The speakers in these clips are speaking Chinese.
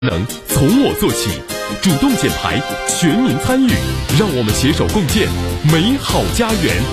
能从我做起，主动减排，全民参与，让我们携手共建美好家园。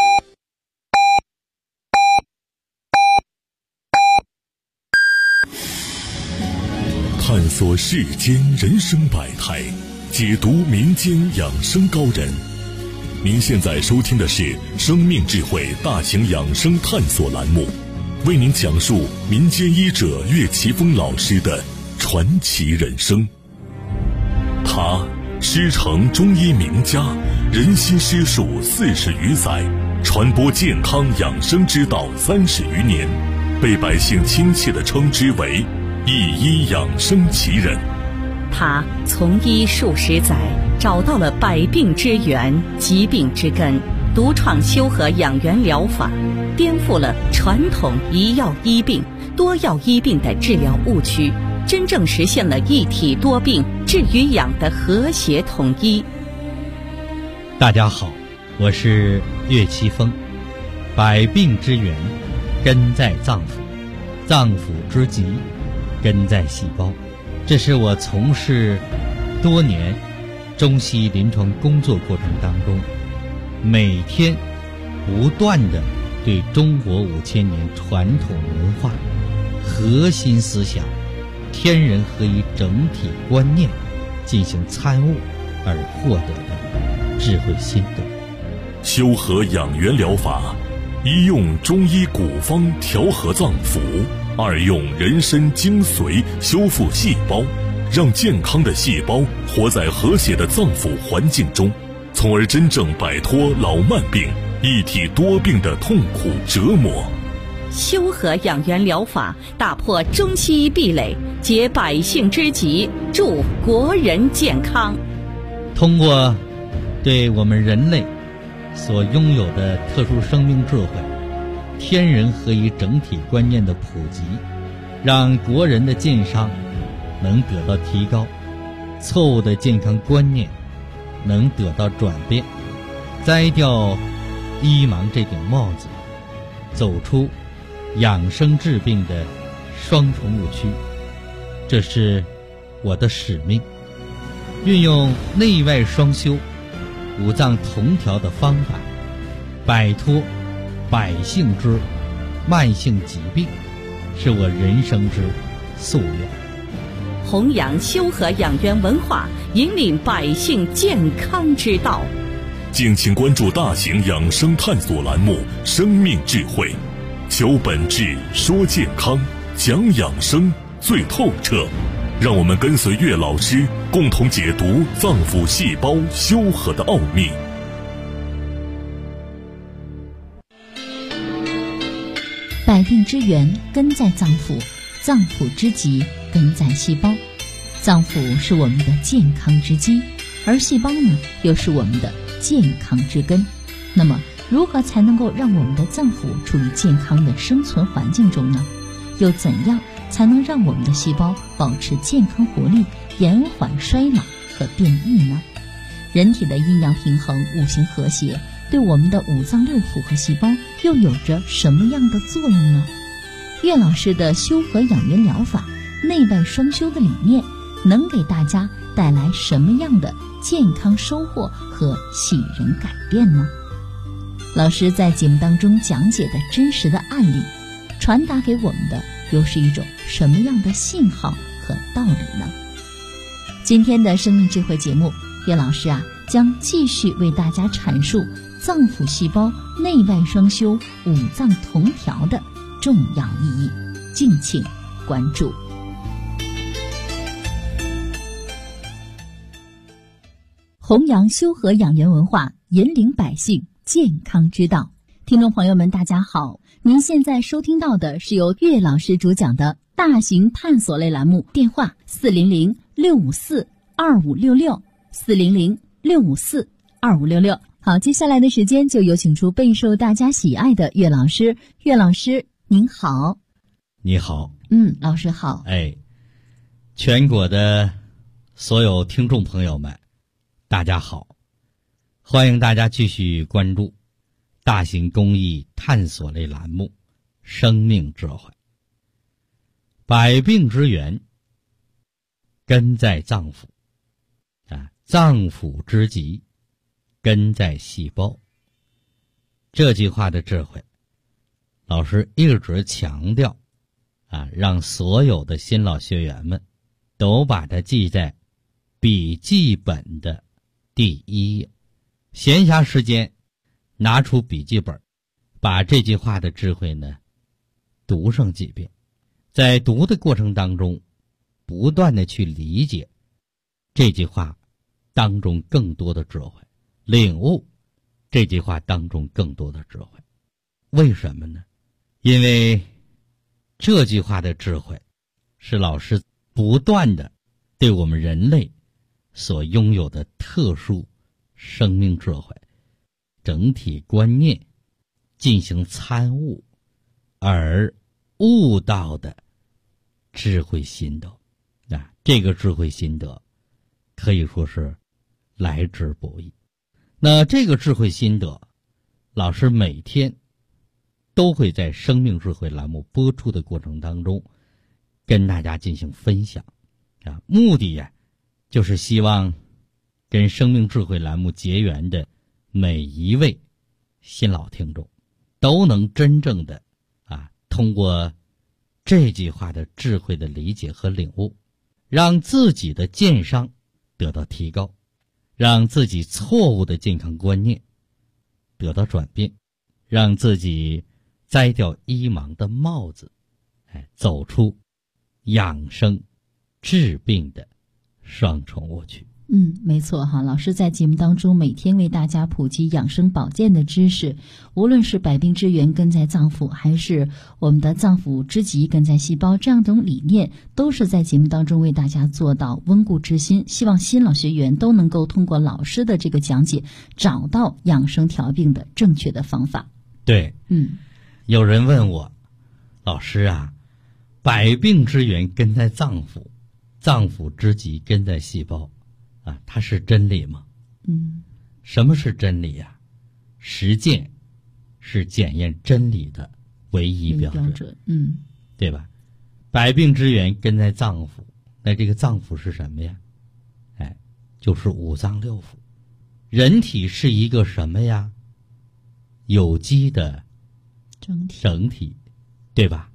探索世间人生百态，解读民间养生高人。您现在收听的是生命智慧大型养生探索栏目，为您讲述民间医者岳奇峰老师的传奇人生。他师承中医名家，人心师术40余载，传播健康养生之道30余年，被百姓亲切地称之为一医养生奇人。 他从医数十载，找到了百病之源、疾病之根，独创修和养元疗法，颠覆了传统一药医病、多药医病的治疗误区，真正实现了一体多病治与养的和谐统一。 大家好，我是岳奇峰。百病之源根在脏腑，脏腑之疾根在细胞。这是我从事多年中西医临床工作过程当中，每天不断地对中国5000年传统文化核心思想天人合一整体观念进行参悟而获得的智慧心得。 修和养元疗法，一用中医古方调和脏腑，二用人参精髓修复细胞，让健康的细胞活在和谐的脏腑环境中，从而真正摆脱老慢病、一体多病的痛苦折磨。 修和养元疗法打破中西医壁垒，解百姓之急，助国人健康。 通过对我们人类所拥有的特殊生命智慧、天人合一整体观念的普及，让国人的健康能得到提高，错误的健康观念能得到转变，摘掉医盲这顶帽子，走出养生治病的双重误区。这是我的使命，运用内外双修、五脏同调的方法，摆脱百姓之慢性疾病，是我人生之夙愿。 弘扬修和养元文化，引领百姓健康之道。 敬请关注大型养生探索栏目《生命智慧》，求本质，说健康，讲养生最透彻。让我们跟随岳老师，共同解读脏腑细胞修和的奥秘。 百病之源根在脏腑，脏腑之疾根在细胞。脏腑是我们的健康之基，而细胞呢，又是我们的健康之根。那么如何才能够让我们的脏腑处于健康的生存环境中呢？又怎样才能让我们的细胞保持健康活力，延缓衰老和变异呢？人体的阴阳平衡、五行和谐，对我们的五脏六腑和细胞又有着什么样的作用呢？岳老师的修和养元疗法内外双修的理念，能给大家带来什么样的健康收获和喜人改变呢？老师在节目当中讲解的真实的案例，传达给我们的又是一种什么样的信号和道理呢？今天的生命智慧节目，岳老师将继续为大家阐述脏腑细胞内外双修、五脏同调的重要意义，敬请关注。弘扬修和养元文化，引领百姓健康之道。听众朋友们，大家好，您现在收听到的是由岳老师主讲的大型探索类栏目，电话400-654-2566，400-654-2566。好，接下来的时间就有请出备受大家喜爱的岳老师。岳老师您好。 你好。 老师好。 全国的所有听众朋友们大家好，欢迎大家继续关注大型公益探索类栏目《生命智慧》。百病之源根在脏腑，脏腑之极，根在细胞。这句话的智慧，老师一直强调让所有的新老学员们都把它记在笔记本的第1页。闲暇时间拿出笔记本，把这句话的智慧呢读上几遍，在读的过程当中不断的去理解这句话当中更多的智慧，领悟这句话当中更多的智慧。为什么呢？因为这句话的智慧是老师不断的对我们人类所拥有的特殊生命智慧整体观念进行参悟而悟到的智慧心得。这个智慧心得可以说是来之不易。那这个智慧心得，老师每天都会在生命智慧栏目播出的过程当中跟大家进行分享目的就是希望跟生命智慧栏目结缘的每一位新老听众都能真正的通过这句话的智慧的理解和领悟，让自己的健商得到提高，让自己错误的健康观念得到转变，让自己摘掉医盲的帽子，走出养生治病的双重误区。 没错哈，老师在节目当中每天为大家普及养生保健的知识，无论是百病之源根在脏腑，还是我们的脏腑之极根在细胞，这样种理念都是在节目当中为大家做到温故知新，希望新老学员都能够通过老师的这个讲解找到养生调病的正确的方法。 对，有人问我，老师百病之源根在脏腑，脏腑之极根在细胞它是真理吗？什么是真理实践是检验真理的唯一标准。对吧？百病之源根在脏腑，那这个脏腑是什么呀？就是五脏六腑。人体是一个什么呀？有机的整体，对吧？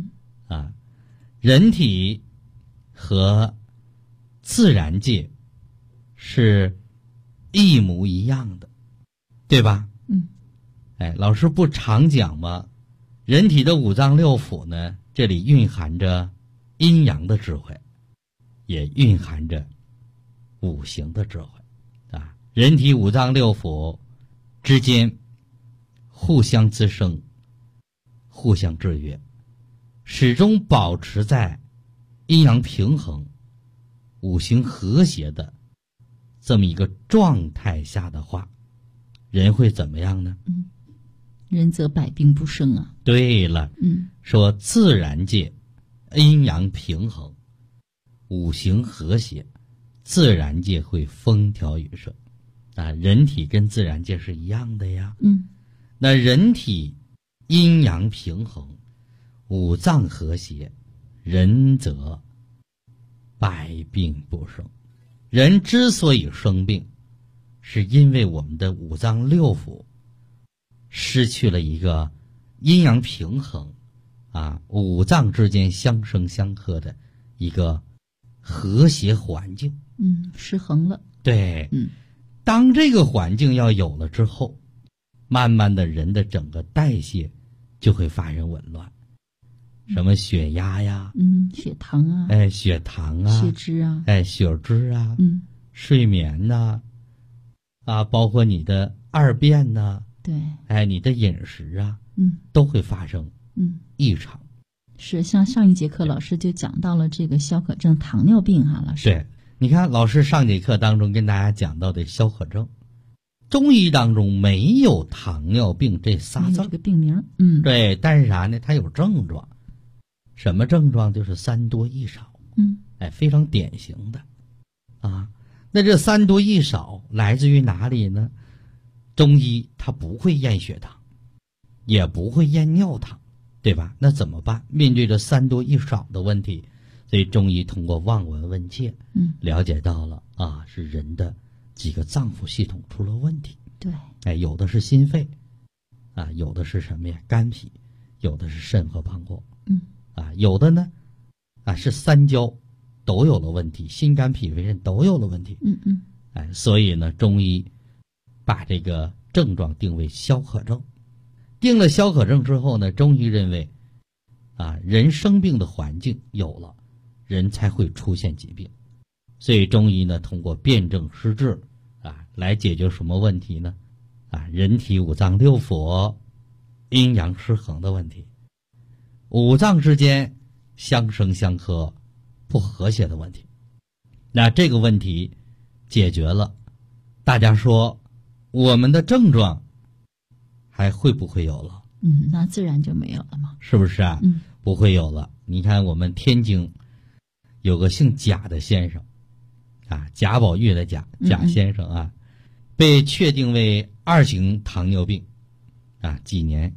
人体和自然界是一模一样的，对吧？老师不常讲吗？人体的五脏六腑呢，这里蕴含着阴阳的智慧，也蕴含着五行的智慧人体五脏六腑之间互相滋生，互相制约，始终保持在阴阳平衡、五行和谐的这么一个状态下的话，人会怎么样呢？ 人则百病不生对了，说自然界阴阳平衡，五行和谐，自然界会风调雨顺人体跟自然界是一样的呀。那人体阴阳平衡，五脏和谐，人则百病不生。人之所以生病，是因为我们的五脏六腑失去了一个阴阳平衡五脏之间相生相克的一个和谐环境失衡了。 对，当这个环境要有了之后，慢慢的人的整个代谢就会发生紊乱，什么血压呀血糖血糖血脂血脂睡眠包括你的二便对你的饮食都会发生异常。 是，像上一节课老师就讲到了这个消渴症糖尿病老师。 对，你看老师上节课当中跟大家讲到的消渴症，中医当中没有糖尿病这仨字， 这个病名对，但是啥呢？它有症状。什么症状？就是三多一少非常典型的那这三多一少来自于哪里呢？中医它不会验血糖，也不会验尿糖，对吧？那怎么办？面对着三多一少的问题， 所以中医通过望闻问切，了解到了啊，是人的几个脏腑系统出了问题。 对， 哎，有的是心肺，啊，有的是什么呀？肝脾，有的是肾和膀胱，啊，有的呢，啊是三焦都有了问题，心肝脾肺肾都有了问题。哎，所以呢，中医把这个症状定为消渴症。定了消渴症之后呢，中医认为，啊，人生病的环境有了，人才会出现疾病。所以中医呢，通过辨证施治，啊，来解决什么问题呢？啊，人体五脏六腑阴阳失衡的问题，五脏之间相生相克不和谐的问题。那这个问题解决了，大家说我们的症状还会不会有了？ 那自然就没有了嘛， 是不是啊？不会有了。你看我们天津有个姓贾的先生，啊，贾宝玉的贾先生啊，被确定为2型糖尿病，啊，几年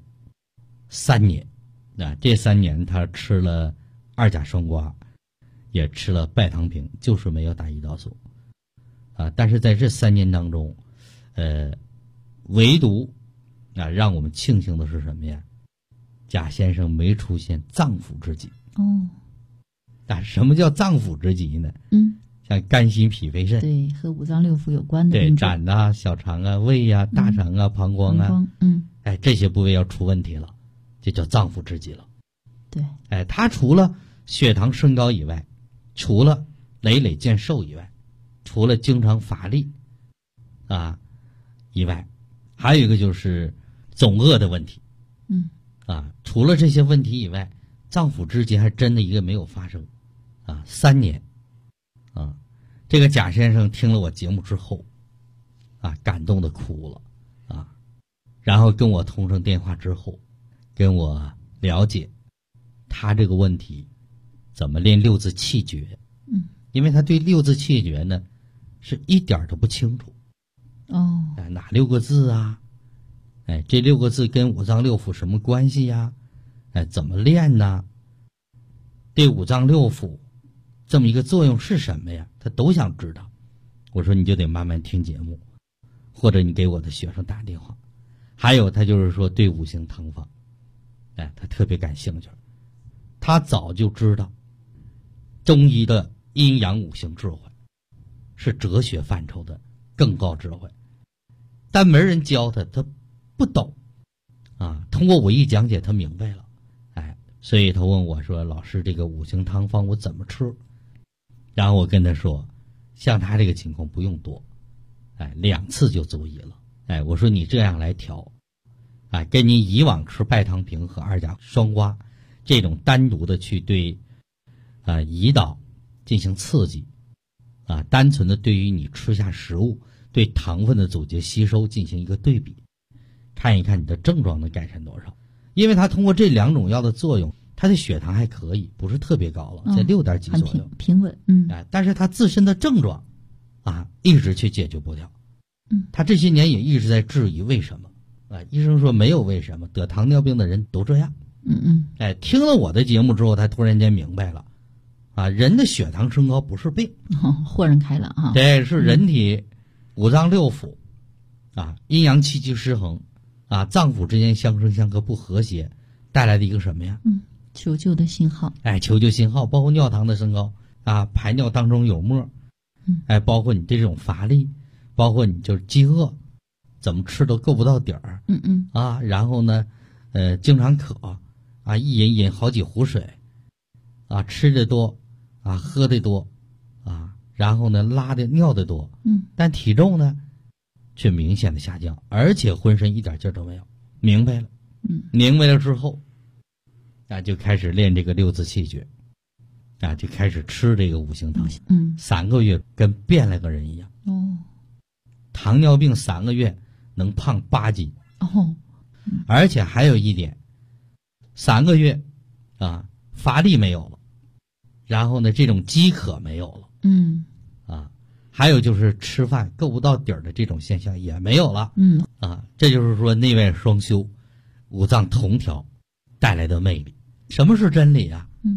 ？3年，啊，这3年他吃了2甲双胍，也吃了拜糖平，就是没有打胰岛素，啊，但是在这3年当中，唯独啊，让我们庆幸的是什么呀？贾先生没出现脏腑之疾。但什么叫脏腑之疾呢？像肝心脾肺肾， 对，和五脏六腑有关的对， 病症， 胆呐、小肠啊、胃呀、大肠啊、膀胱啊，哎，这些部位要出问题了，这叫脏腑之疾了。 对， 哎，他除了血糖升高以外，除了累累见瘦以外，除了经常乏力啊以外，还有一个就是总饿的问题。啊，除了这些问题以外，脏腑之疾还真的一个没有发生。啊，3年，啊，这个贾先生听了我节目之后，啊，感动的哭了，啊，然后跟我通上电话之后，跟我了解他这个问题怎么练6字气诀。因为他对6字气诀呢是一点都不清楚。哪6个字啊？哎，这6个字跟五脏六腑什么关系呀？哎，怎么练呢？对五脏六腑这么一个作用是什么呀？他都想知道。我说你就得慢慢听节目，或者你给我的学生打电话。还有他就是说对5行汤方，哎，他特别感兴趣。他早就知道中医的阴阳5行智慧是哲学范畴的更高智慧，但没人教他，他不懂啊。通过我一讲解，他明白了，哎，所以他问我说：“老师，这个5行汤方我怎么吃？”然后我跟他说，像他这个情况不用多，哎，2次就足矣了。哎，我说你这样来调，哎，跟你以往吃拜糖平和2甲双胍这种单独的去对胰岛进行刺激，啊，单纯的对于你吃下食物对糖分的阻截吸收进行一个对比，看一看你的症状能改善多少。因为它通过这2种药的作用，它的血糖还可以，不是特别高了，在6点几左右， 平稳。 哎，但是它自身的症状啊，一直去解决不掉。他这些年也一直在质疑为什么。啊，医生说没有为什么，得糖尿病的人都这样。哎，听了我的节目之后，他突然间明白了，啊，人的血糖升高不是病， 豁然开朗啊。 对，是人体五脏六腑，啊，阴阳气机失衡，啊，脏腑之间相生相克不和谐带来的一个什么呀？ 求救的信号。 哎，求救信号，包括尿糖的升高，啊，排尿当中有沫，哎，包括你这种乏力，包括你就是饥饿，怎么吃都够不到底儿，啊，然后呢，经常渴，啊，一饮好几壶水，啊，吃的多，啊，喝的多，啊，然后呢，拉的尿的多，但体重呢，却明显的下降，而且浑身一点劲儿都没有。明白了，明白了之后，啊，就开始练这个6字气诀，啊，就开始吃这个5行汤，3个月跟变了个人一样。糖尿病3个月能胖8斤。而且还有一点，3个月，啊，乏力没有了，然后呢，这种饥渴没有了，啊，还有就是吃饭够不到底儿的这种现象也没有了，啊，这就是说内外双修，五脏同调带来的魅力。什么是真理啊？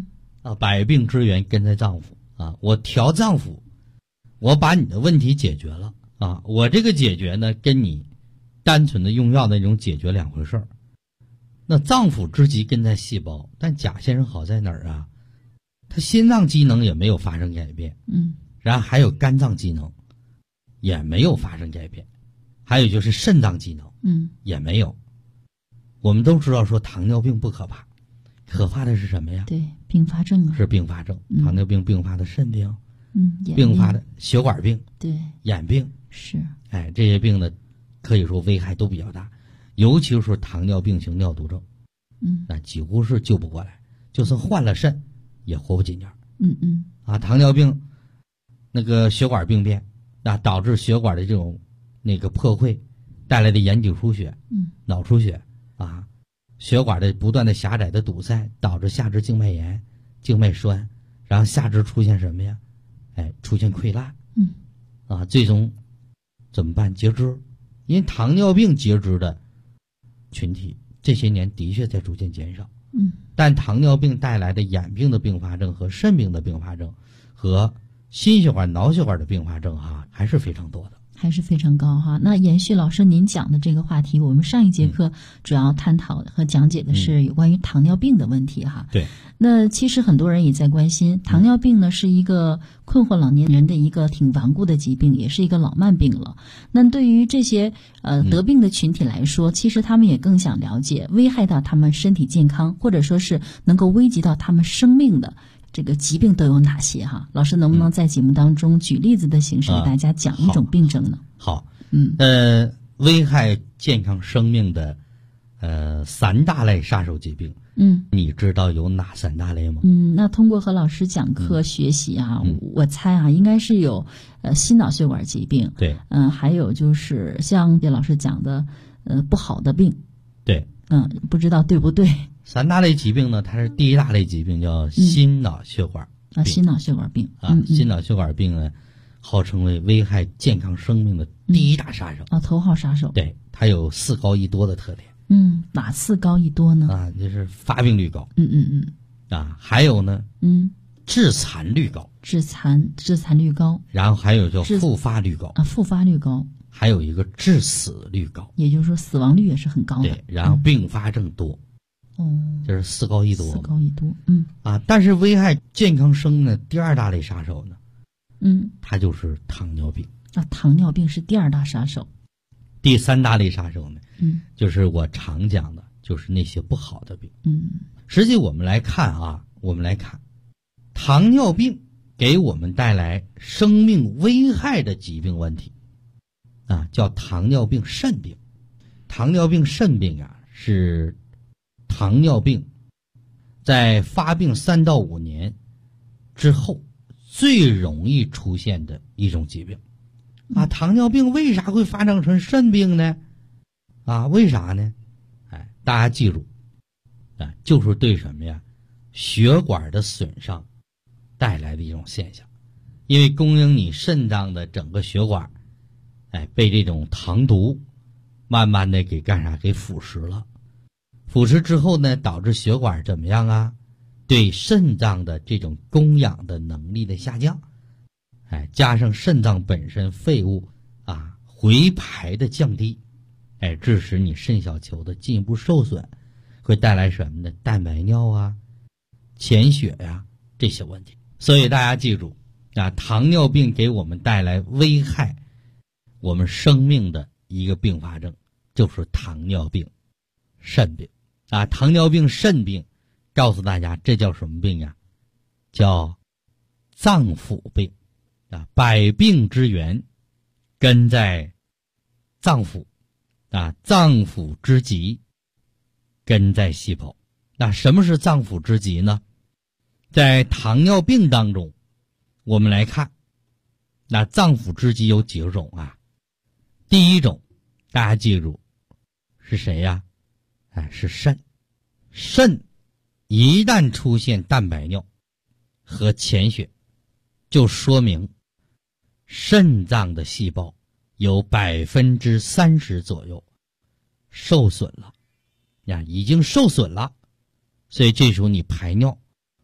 百病之源根在脏腑啊，我调脏腑，我把你的问题解决了啊，我这个解决呢，跟你单纯的用药那种解决两回事儿。那脏腑之疾根在细胞，但贾先生好在哪儿啊？他心脏机能也没有发生改变，然后还有肝脏机能也没有发生改变，还有就是肾脏机能，也没有。我们都知道说糖尿病不可怕，可怕的是什么呀？ 对，并发症啊， 是并发症，糖尿病并发的肾病， 并发的血管病， 对， 眼病是， 这些病呢，可以说危害都比较大，尤其是糖尿病型尿毒症，那几乎是救不过来，就算换了肾，也活不几年。糖尿病那个血管病变，导致血管的这种那个破溃带来的眼底出血，脑出血血管的不断的狭窄的堵塞，导致下肢静脉炎、静脉栓，然后下肢出现什么呀？出现溃烂，最终怎么办？截肢。因为糖尿病截肢的群体这些年的确在逐渐减少，但糖尿病带来的眼病的并发症和肾病的并发症和心血管、脑血管的并发症还是非常多的。 还是非常高哈。那延续老师您讲的这个话题，我们上一节课主要探讨和讲解的是有关于糖尿病的问题哈。 对。 那其实很多人也在关心，糖尿病呢是一个困惑老年人的一个挺顽固的疾病，也是一个老慢病了。那对于这些得病的群体来说，其实他们也更想了解危害到他们身体健康，或者说是能够危及到他们生命的这个疾病都有哪些哈？老师能不能在节目当中举例子的形式给大家讲一种病症呢？ 好，危害健康生命的3大类杀手疾病，你知道有哪3大类吗？ 那通过和老师讲课学习我猜应该是有心脑血管疾病， 对， 还有就是像叶老师讲的不好的病， 对， 不知道对不对 ？3大类疾病呢，它是第一大类疾病叫心脑血管病， 心脑血管病心脑血管病呢，号称为危害健康生命的第一大杀手头号杀手。 对，它有4高1多的特点。 哪4高1多呢？ 就是发病率高。还有呢，致残率高。致残率高。 然后还有叫复发率高。 复发率高。 还有一个致死率高。 也就是说死亡率也是很高的。 对，然后并发症多。就是4高1多。 4高1多。 但是危害健康生命的第2大类杀手呢？它就是糖尿病。 糖尿病是第2大杀手。 第3大类杀手呢？就是我常讲的，就是那些不好的病。实际我们来看糖尿病给我们带来生命危害的疾病问题叫糖尿病肾病。糖尿病肾病是糖尿病在发病3到5年之后最容易出现的一种疾病。糖尿病为啥会发展成肾病呢？为啥呢？大家记住就是对什么呀？血管的损伤带来的一种现象。因为供应你肾脏的整个血管被这种糖毒慢慢的给干啥？给腐蚀了。腐蚀之后呢，导致血管怎么样对肾脏的这种供氧的能力的下降，加上肾脏本身废物回排的降低，致使你肾小球的进一步受损，会带来什么呢？蛋白尿潜血这些问题。所以大家记住糖尿病给我们带来危害我们生命的一个并发症，就是糖尿病肾病糖尿病肾病告诉大家这叫什么病叫脏腑病百病之源根在脏腑脏腑之疾根在细胞。什么是脏腑之疾呢？在糖尿病当中我们来看脏腑之疾有几种第一种大家记住是谁是肾。肾一旦出现蛋白尿和潜血，就说明肾脏的细胞有30%左右受损了已经受损了。所以这时候你排尿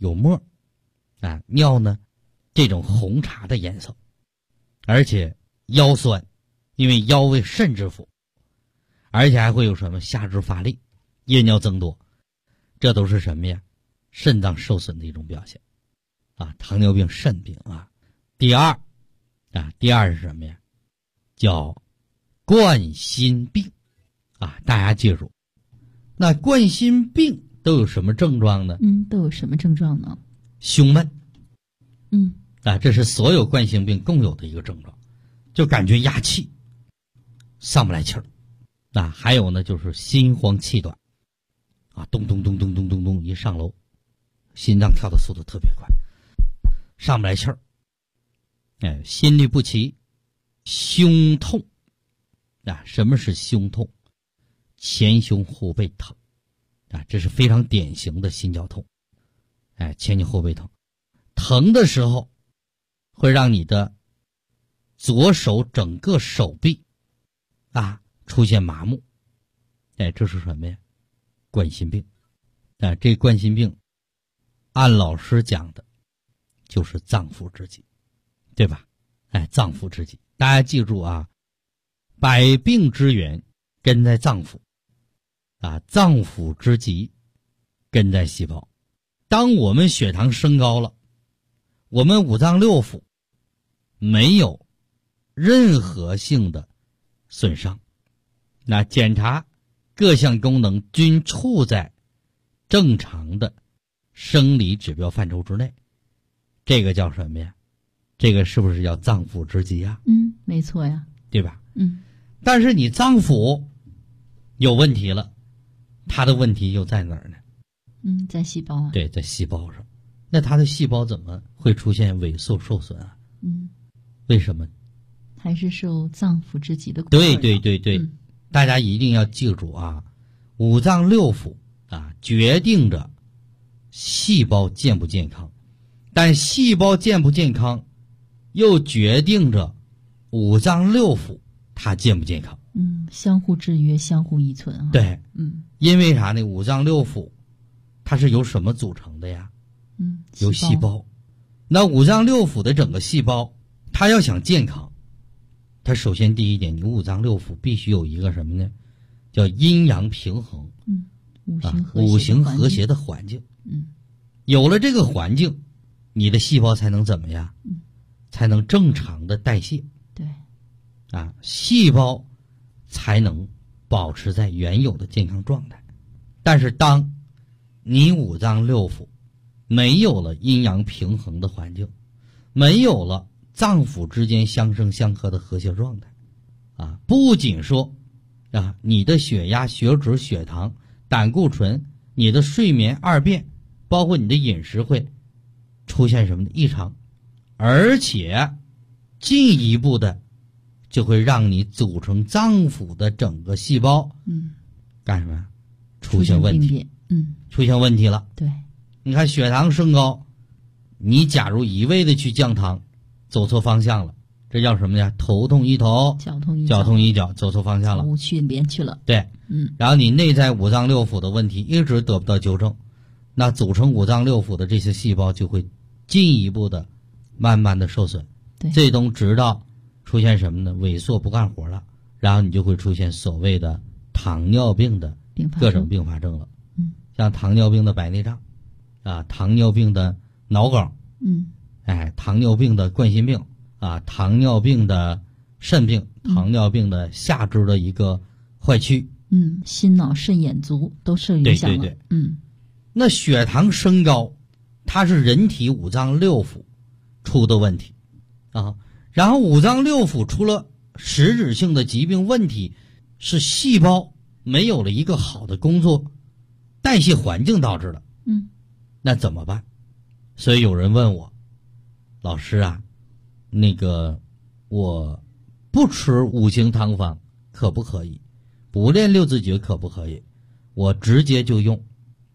有沫啊，尿呢这种红茶的颜色，而且腰酸，因为腰为肾之府，而且还会有什么下肢乏力、夜尿增多，这都是什么呀？肾脏受损的一种表现啊，糖尿病肾病啊。第二是什么呀？叫冠心病啊，大家记住，那冠心病都有什么症状呢？ 都有什么症状呢？ 胸闷。这是所有冠心病共有的一个症状，就感觉压气，上不来气儿。还有呢，就是心慌气短，咚咚咚咚咚咚咚，一上楼，心脏跳的速度特别快，上不来气儿。心律不齐，胸痛。什么是胸痛？前胸后背疼。这是非常典型的心绞痛。前胸后背疼，疼的时候会让你的左手整个手臂出现麻木。这是什么呀？冠心病。这冠心病按老师讲的就是脏腑之疾，对吧？脏腑之疾，大家记住啊，百病之源根在脏腑脏腑之疾根在细胞。当我们血糖升高了，我们五脏六腑没有任何性的损伤，那检查各项功能均处在正常的生理指标范畴之内，这个叫什么呀？这个是不是叫脏腑之疾啊？ 没错呀， 对吧？但是你脏腑有问题了，它的问题又在哪儿呢？ 在细胞啊。 对，在细胞上。那它的细胞怎么会出现萎缩受损啊？为什么？ 还是受脏腑之疾的困扰。 对，大家一定要记住啊，五脏六腑决定着细胞健不健康，但细胞健不健康又决定着五脏六腑它健不健康。 相互制约，相互依存啊。 对，因为啥呢？五脏六腑它是由什么组成的呀？由细胞。那五脏六腑的整个细胞，它要想健康，它首先第一点，你五脏六腑必须有一个什么呢？叫阴阳平衡。五行和谐的环境。有了这个环境，你的细胞才能怎么样？才能正常的代谢。 对。 细胞才能保持在原有的健康状态。但是当你五脏六腑没有了阴阳平衡的环境，没有了脏腑之间相生相克的和谐状态，不仅说你的血压、血脂、血糖、胆固醇，你的睡眠、二便，包括你的饮食会出现什么异常，而且进一步的就会让你组成脏腑的整个细胞干什么？出现问题。出现问题了。 对， 你看血糖升高，你假如一味的去降糖，走错方向了，这叫什么呀？头痛医头，脚痛医脚，走错方向了， 误去连去了。 对，然后你内在五脏六腑的问题一直得不到纠正，那组成五脏六腑的这些细胞就会进一步的慢慢的受损。 对， 最终直到出现什么呢？萎缩不干活了，然后你就会出现所谓的糖尿病的各种并发症了。像糖尿病的白内障糖尿病的脑梗，糖尿病的冠心病糖尿病的肾病，糖尿病的下肢的一个坏区， 心脑肾眼足都受影响了。 对，那血糖升高，它是人体五脏六腑出的问题然后五脏六腑出了实质性的疾病问题，是细胞没有了一个好的工作代谢环境导致的。那怎么办？所以有人问我，老师那个我不吃五行汤方可不可以？不练六字诀可不可以？我直接就用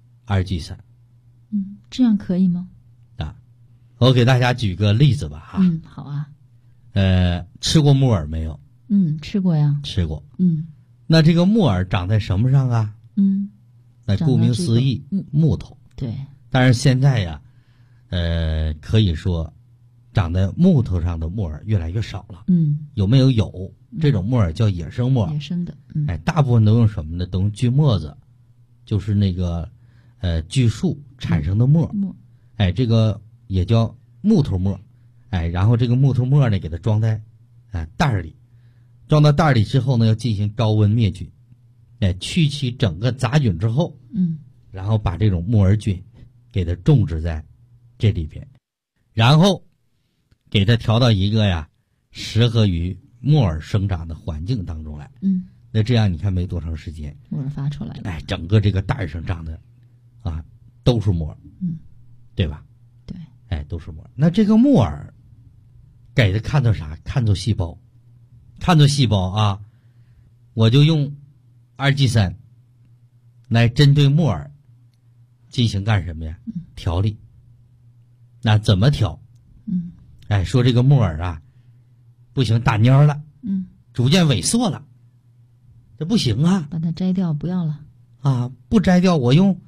2G3。 这样可以吗？ 我给大家举个例子吧好啊。 吃过木耳没有？ 吃过呀。 吃过。那这个木耳长在什么上啊？那顾名思义，木头。 对。 但是现在可以说长在木头上的木耳越来越少了。有没有？有，这种木耳叫野生木耳， 野生的。 大部分都用什么呢？都用锯末子，就是那个锯树产生的末。这个也叫木头末。然后这个木头末呢，给它装在袋里，装到袋里之后呢，要进行高温灭菌，去其整个杂菌之后，然后把这种木耳菌给它种植在这里边，然后给它调到一个适合于木耳生长的环境当中来。那这样你看没多长时间， 木耳发出来了。 整个这个袋上长的都是木耳，对吧？对，都是木耳。那这个木耳给它看作啥？看作细胞，看作细胞我就用2G3来针对木耳进行干什么呀？调理。那怎么调？说这个木耳不行，打蔫了，逐渐萎缩了，这不行啊！ 把它摘掉，不要了不摘掉，我用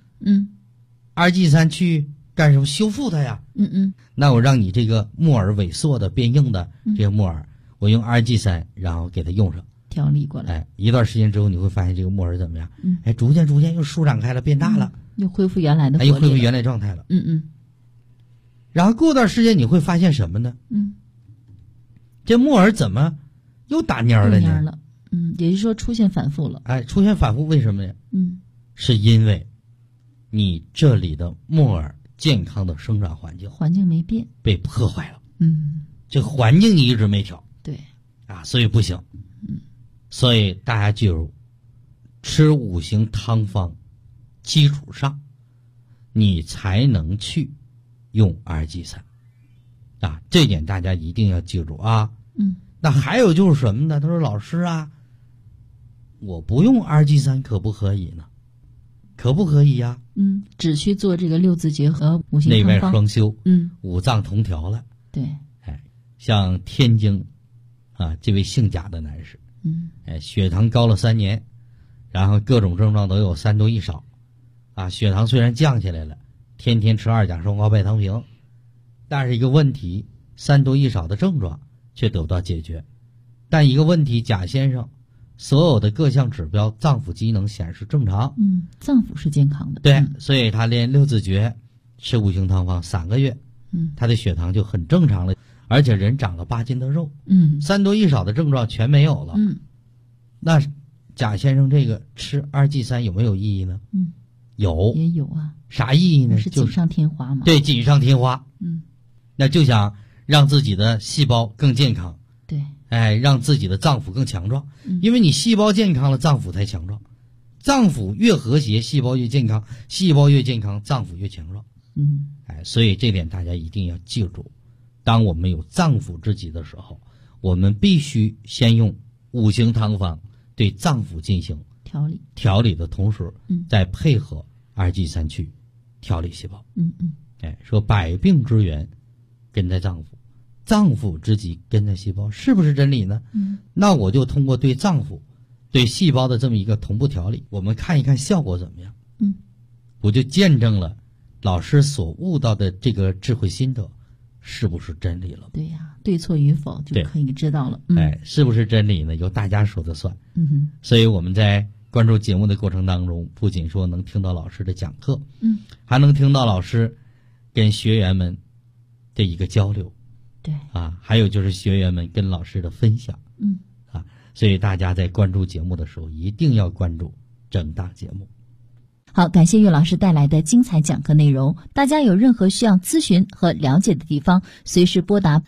2G3去干什么？修复它呀。那我让你这个木耳萎缩的变硬的这个木耳，我用2G3，然后给它用上调理过来。 一段时间之后，你会发现这个木耳怎么样？逐渐又舒展开了，变大了， 又恢复原来的活力了， 又恢复原来状态了。然后过段时间你会发现什么呢？这木耳怎么又打蔫了呢？ 也就是说出现反复了。 出现反复为什么呀？是因为你这里的木耳健康的生长环境没变， 被破坏了。这环境一直没调。 对所以不行。所以大家记住，吃5行汤方基础上，你才能去用2G3这点大家一定要记住那还有就是什么呢？他说老师我不用2G3可不可以呢？可不可以呀？ 只需做这个6字诀和5行内外汤方， 双修，五脏同调了。 对， 像天津这位姓贾的男士，血糖高了3年，然后各种症状都有3多1少血糖虽然降下来了，天天吃2甲双胍拜糖平，但是一个问题，3多1少的症状却得不到解决。但一个问题，贾先生所有的各项指标脏腑机能显示正常， 脏腑是健康的。 对，所以他练6字诀，吃5行汤方3个月，他的血糖就很正常了，而且人长了8斤的肉，3多1少的症状全没有了。那贾先生这个吃2G3有没有意义呢？有， 也有啥意义呢？ 是锦上添花嘛。 对，锦上添花。那就想让自己的细胞更健康。 对， 让自己的脏腑更强壮，因为你细胞健康了，脏腑才强壮。脏腑越和谐，细胞越健康；细胞越健康，脏腑越强壮。所以这点大家一定要记住。当我们有脏腑之疾的时候，我们必须先用5行汤方对脏腑进行调理的同时，再配合2G3去调理细胞。说百病之源根在脏腑，脏腑之疾根在细胞，是不是真理呢？那我就通过对脏腑、对细胞的这么一个同步调理，我们看一看效果怎么样。我就见证了老师所悟到的这个智慧心得是不是真理了？ 对呀，对错与否就可以知道了。 是不是真理呢？由大家说的算。所以我们在关注节目的过程当中，不仅说能听到老师的讲课，还能听到老师跟学员们的一个交流。 对还有就是学员们跟老师的分享。所以大家在关注节目的时候，一定要关注整档节目。 好，感谢岳老师带来的精彩讲课内容。大家有任何需要咨询和了解的地方，随时拨打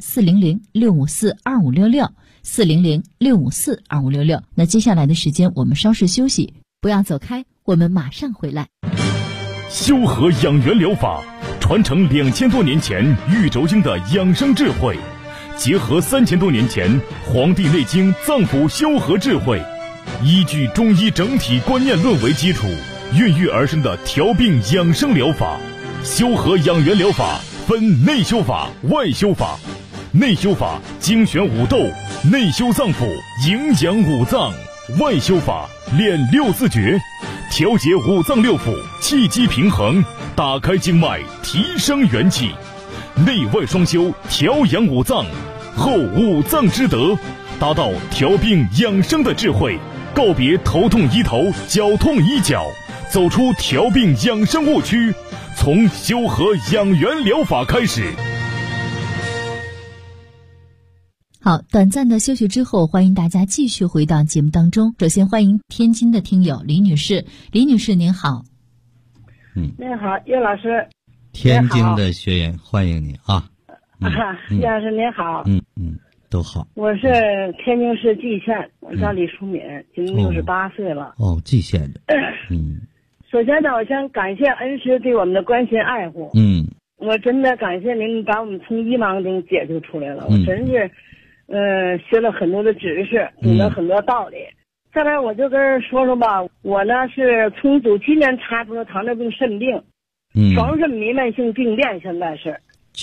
400-654-2566，400-654-2566。那接下来的时间我们稍事休息，不要走开，我们马上回来。 修和养元疗法传承2000多年前玉轴经的养生智慧，结合3000多年前《黄帝内经》脏腑修和智慧，依据中医整体观念论为基础，孕育而生的调病养生疗法。修和养元疗法分内修法、外修法。内修法精选五斗，内修脏腑，营养五脏；外修法练6字诀，调节五脏六腑，气机平衡，打开经脉，提升元气。 内外双修，调养五脏，后五脏之德，达到调病养生的智慧，告别头痛医头、脚痛医脚，走出调病养生误区，从修和养元疗法开始。 好，短暂的休息之后，欢迎大家继续回到节目当中。首先欢迎天津的听友李女士，李女士您好。 您好，叶老师。 天津的学员欢迎你啊。 叶老师您好。 都好。 我是天津市蓟县，我叫李淑敏，今年68岁了。 蓟县的。 首先呢，我想感谢恩师对我们的关心爱护。我真的感谢您把我们从迷茫中解救出来了。我真是学了很多的知识，懂了很多道理。再来我就跟人说说吧，我呢是从97年查出了糖尿病肾病，双肾弥漫性病变，现在是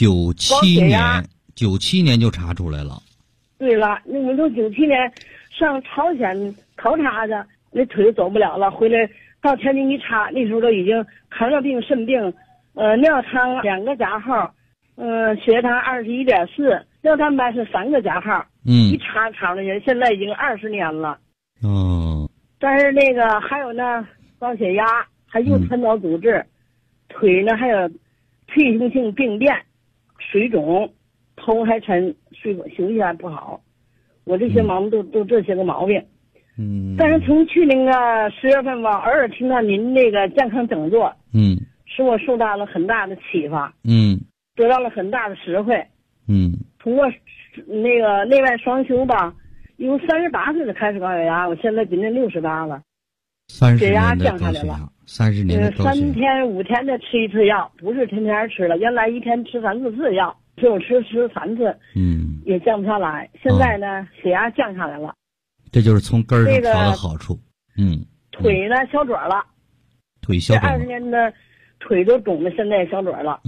97年就查出来了。 对了，那我都97年上朝鲜考察去，那腿走不了了，回来到天津一查，那时候都已经糖尿病肾病，尿糖2个加号，血糖21.4，尿蛋白是3个加号，一查的人现在已经20年了。但是那个还有呢，高血压，还有传导组织，腿呢还有退行性病变，水肿，头还沉，休息还不好。我这些毛病都这些个毛病。但是从去年10月份吧，偶尔听到您那个健康讲座，使我受到了很大的启发，得到了很大的实惠。通过那个内外双修吧，由38岁就开始高血压，我现在今年68了，血压降下来了。 30年的高血压。 3天5天的吃一次药，不是天天吃了，原来一天吃3、4次药，只有吃3次，也降不下来。现在呢，血压降下来了。 这就是从根儿上调的好处。 腿呢消肿了， 腿消肿了。 这20年的腿都肿的，现在也消肿了。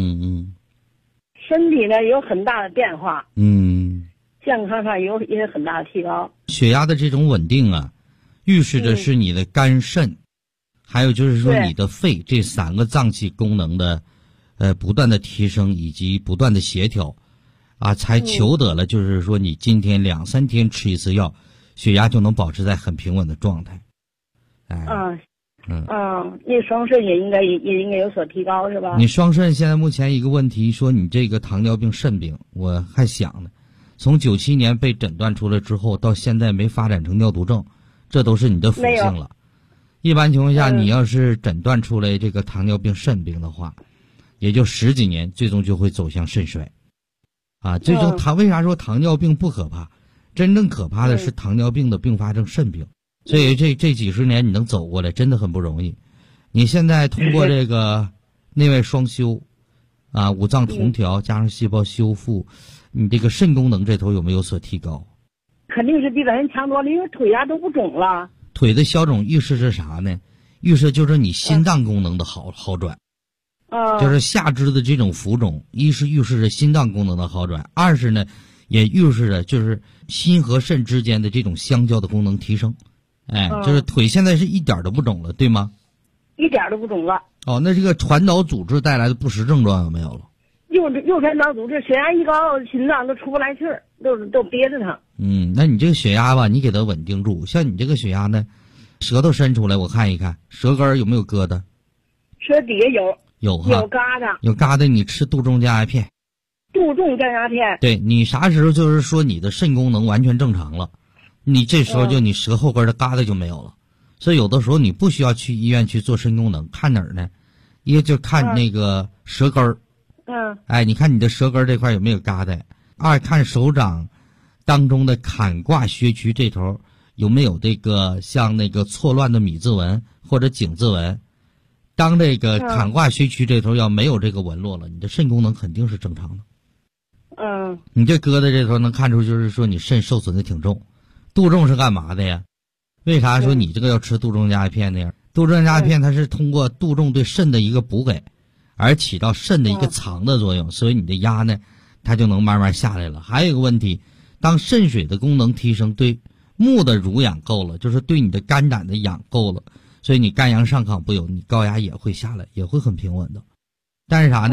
身体呢有很大的变化。健康上也有很大的提高。 血压的这种稳定啊，预示着是你的肝肾，还有就是说你的肺这3个脏器功能的不断的提升以及不断的协调啊，才求得了就是说你今天2、3天吃一次药，血压就能保持在很平稳的状态。 那双肾也应该有所提高，是吧？ 你双肾现在目前一个问题，说你这个糖尿病肾病，我还想呢，从97年被诊断出来之后，到现在没发展成尿毒症，这都是你的福星了。一般情况下，你要是诊断出来这个糖尿病肾病的话，也就10几年，最终就会走向肾衰。最终为啥说糖尿病不可怕？真正可怕的是糖尿病的并发症肾病。所以这几十年你能走过来真的很不容易。你现在通过这个内外双修五脏同调加上细胞修复，你这个肾功能这头有没有所提高？ 肯定是比咱人强多了，因为腿都不肿了。 腿的消肿预示着啥呢？预示就是你心脏功能的好转。就是下肢的这种浮肿，一是预示着心脏功能的好转，二是呢也预示着就是心和肾之间的这种相交的功能提升。就是腿现在是一点都不肿了，对吗？ 一点都不肿了。 那这个传导组织带来的不实症状有没有了？ 右传导组织，血压一高，心脏都出不来气儿，都憋着它。 那你这个血压吧，你给它稳定住。像你这个血压呢，舌头伸出来，我看一看，舌根有没有疙瘩？ 舌底下有疙瘩， 有疙瘩，你吃杜仲降压片。 杜仲降压片。对， 你啥时候就是说你的肾功能完全正常了？你这时候就你舌后根的疙瘩就没有了，所以有的时候你不需要去医院去做肾功能，看哪儿呢？一个就看那个舌根儿，你看你的舌根这块有没有疙瘩？二看手掌当中的坎卦穴区这头有没有这个像那个错乱的米字纹或者井字纹。当这个坎卦穴区这头要没有这个纹络了，你的肾功能肯定是正常的。你这疙瘩这头能看出就是说你肾受损的挺重。杜仲是干嘛的呀？为啥说你这个要吃杜仲降压片呢？杜仲降压片它是通过杜仲对肾的一个补给，而起到肾的一个藏的作用，所以你的压呢，它就能慢慢下来了。还有一个问题，当肾水的功能提升，对木的濡养够了，就是对你的肝胆的养够了，所以你肝阳上亢不有，你高压也会下来，也会很平稳的。但是啥呢？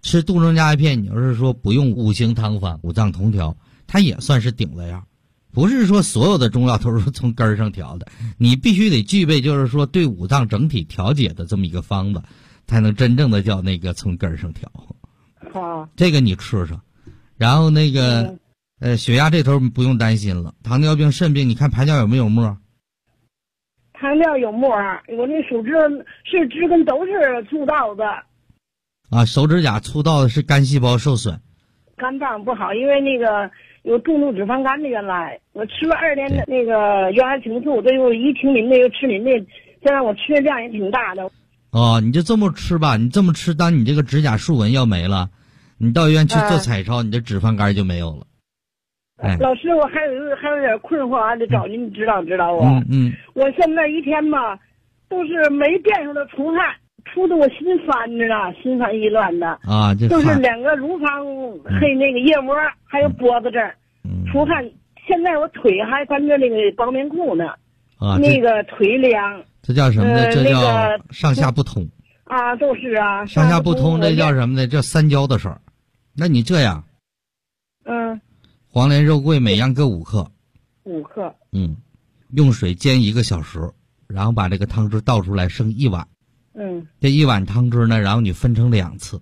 吃杜仲佳片，你要是说不用五行汤方、五脏同调，它也算是顶了样。不是说所有的中药都是从根儿上调的，你必须得具备就是说对五脏整体调节的这么一个方子，才能真正的叫那个从根儿上调。 好， 这个你吃上，然后那个血压这头不用担心了。糖尿病、肾病，你看排尿有没有沫？ 糖尿有沫，我那手指是指根都是粗糙的。 啊，手指甲粗糙的是肝细胞受损， 肝脏不好，因为那个有重度脂肪肝的，原来我吃了2年的那个原来挺素，这又一停您的又吃您的，现在我吃的量也挺大的。 哦，你就这么吃吧，你这么吃，当你这个指甲竖纹要没了，你到医院去做彩超，你这脂肪肝就没有了。哎， 老师，我还有点困惑，还得找您指导我。我现在一天嘛，都是没变上的出汗，出的我心烦着呢，心烦意乱的啊， 就是2个乳房黑那个腋窝，还有脖子这儿出汗。现在我腿还穿着那个包棉裤呢， 啊， 那个腿凉。 这叫什么呢？这叫上下不通啊，都是啊， 上下不通，这叫什么呢？叫三焦的事儿。那你这样，黄连、肉桂每样各5克，5克，用水煎1个小时，然后把这个汤汁倒出来，剩1碗，这1碗汤汁呢，然后你分成2次，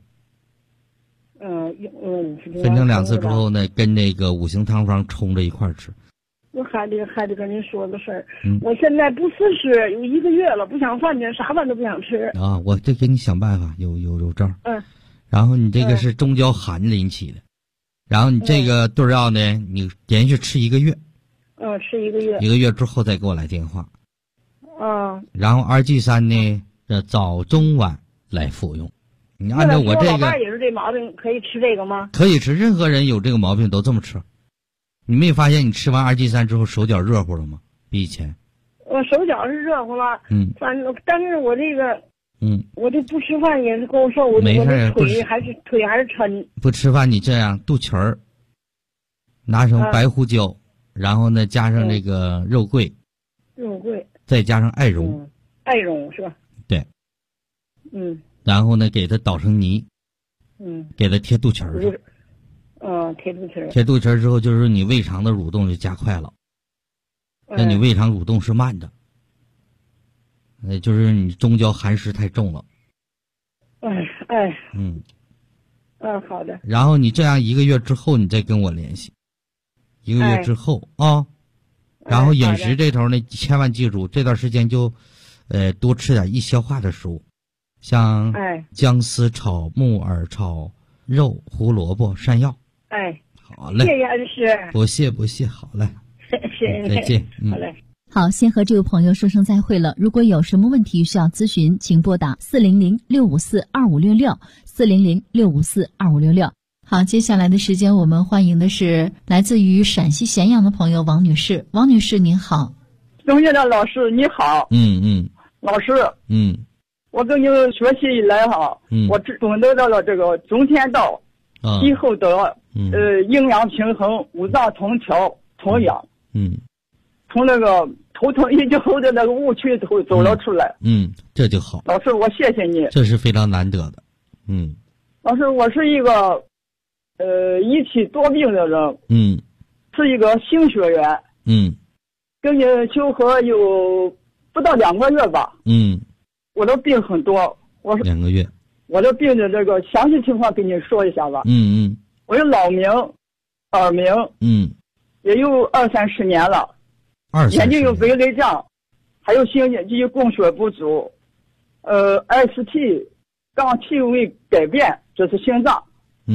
分成2次之后呢，跟那个五行汤方冲着一块儿吃。 我还得跟您说个事儿，我现在不思食有1个月了，不想饭去，啥饭都不想吃啊！我这给你想办法，有招。然后你这个是中焦寒引起的，然后你这个对药呢，你连续吃1个月， 吃1个月 ，1个月之后再给我来电话，然后2G3呢，早中晚来服用。你按照我这个， 老伴也是这毛病，可以吃这个吗？ 可以吃，任何人有这个毛病都这么吃。你没发现你吃完2G3之后手脚热乎了吗？比以前？ 我手脚是热乎了，但是我这个，我这不吃饭也是够受，我这腿还是抻。 不吃饭你这样，肚脐儿拿成白胡椒，然后呢加上这个肉桂，再加上艾绒， 艾绒是吧？ 对，然后呢给它捣成泥，给它贴肚脐儿上。 贴肚脐儿。 贴肚脐儿之后，就是你胃肠的蠕动就加快了。那你胃肠蠕动是慢的，就是你中焦寒湿太重了。 好的。 然后你这样1个月之后，你再跟我联系。1个月之后啊，然后饮食这头呢，千万记住，这段时间就，多吃点易消化的食物，像姜丝炒木耳炒肉、胡萝卜、山药。好嘞， 谢谢恩师。 不谢，好嘞， 谢谢， 再见。 好嘞。 好，先和这位朋友说声再会了。如果有什么问题需要咨询，请拨打400-654-2566，400-654-2566。好，接下来的时间我们欢迎的是来自于陕西咸阳的朋友王女士。王女士您好。 钟学的老师你好。老师，我跟你学习以来哈，我总得到了这个中天道，以后的营养平衡、五脏同调、同养，从那个头疼医酒的那个误区头走了出来， 这就好。 老师，我谢谢你， 这是非常难得的。 老师，我是一个一体多病的人，是一个新学员，跟你求和有不到2个月吧，我的病很多，我是2 个月， 我的病的这个详细情况跟你说一下吧。我有老鸣、耳鸣，也有20-30年了，眼睛有白内障，还有心肌供血不足，ST 杠 T 位改变，这是心脏，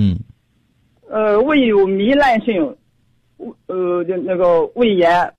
胃有糜烂性，那个胃炎，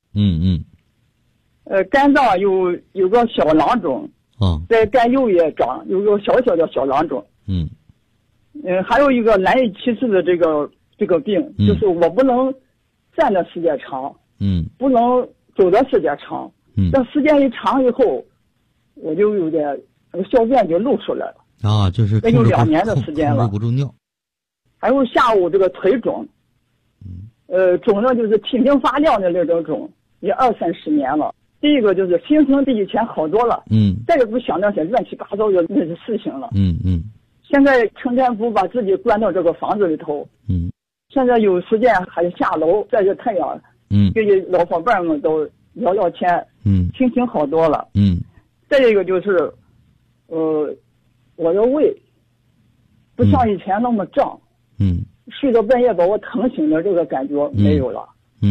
肝脏有个小囊肿，在肝右也长，有个小小的小囊肿，还有一个难以启齿的这个病，就是我不能站的时间长，不能走的时间长，这时间一长以后，我就有点那个小便就露出来了， 就是也有2年的时间了， 控制不住尿。 还有下午这个腿肿，肿的就是频频发亮的那种肿，也20-30年了。第一个就是心情比以前好多了，再也不想那些乱七八糟的那些事情了， 现在成天不把自己关到这个房子里头，现在有时间还下楼晒晒太阳，跟老伙伴们都聊聊天，心情好多了。再一个就是，我的胃不像以前那么胀，睡到半夜把我疼醒的这个感觉没有了。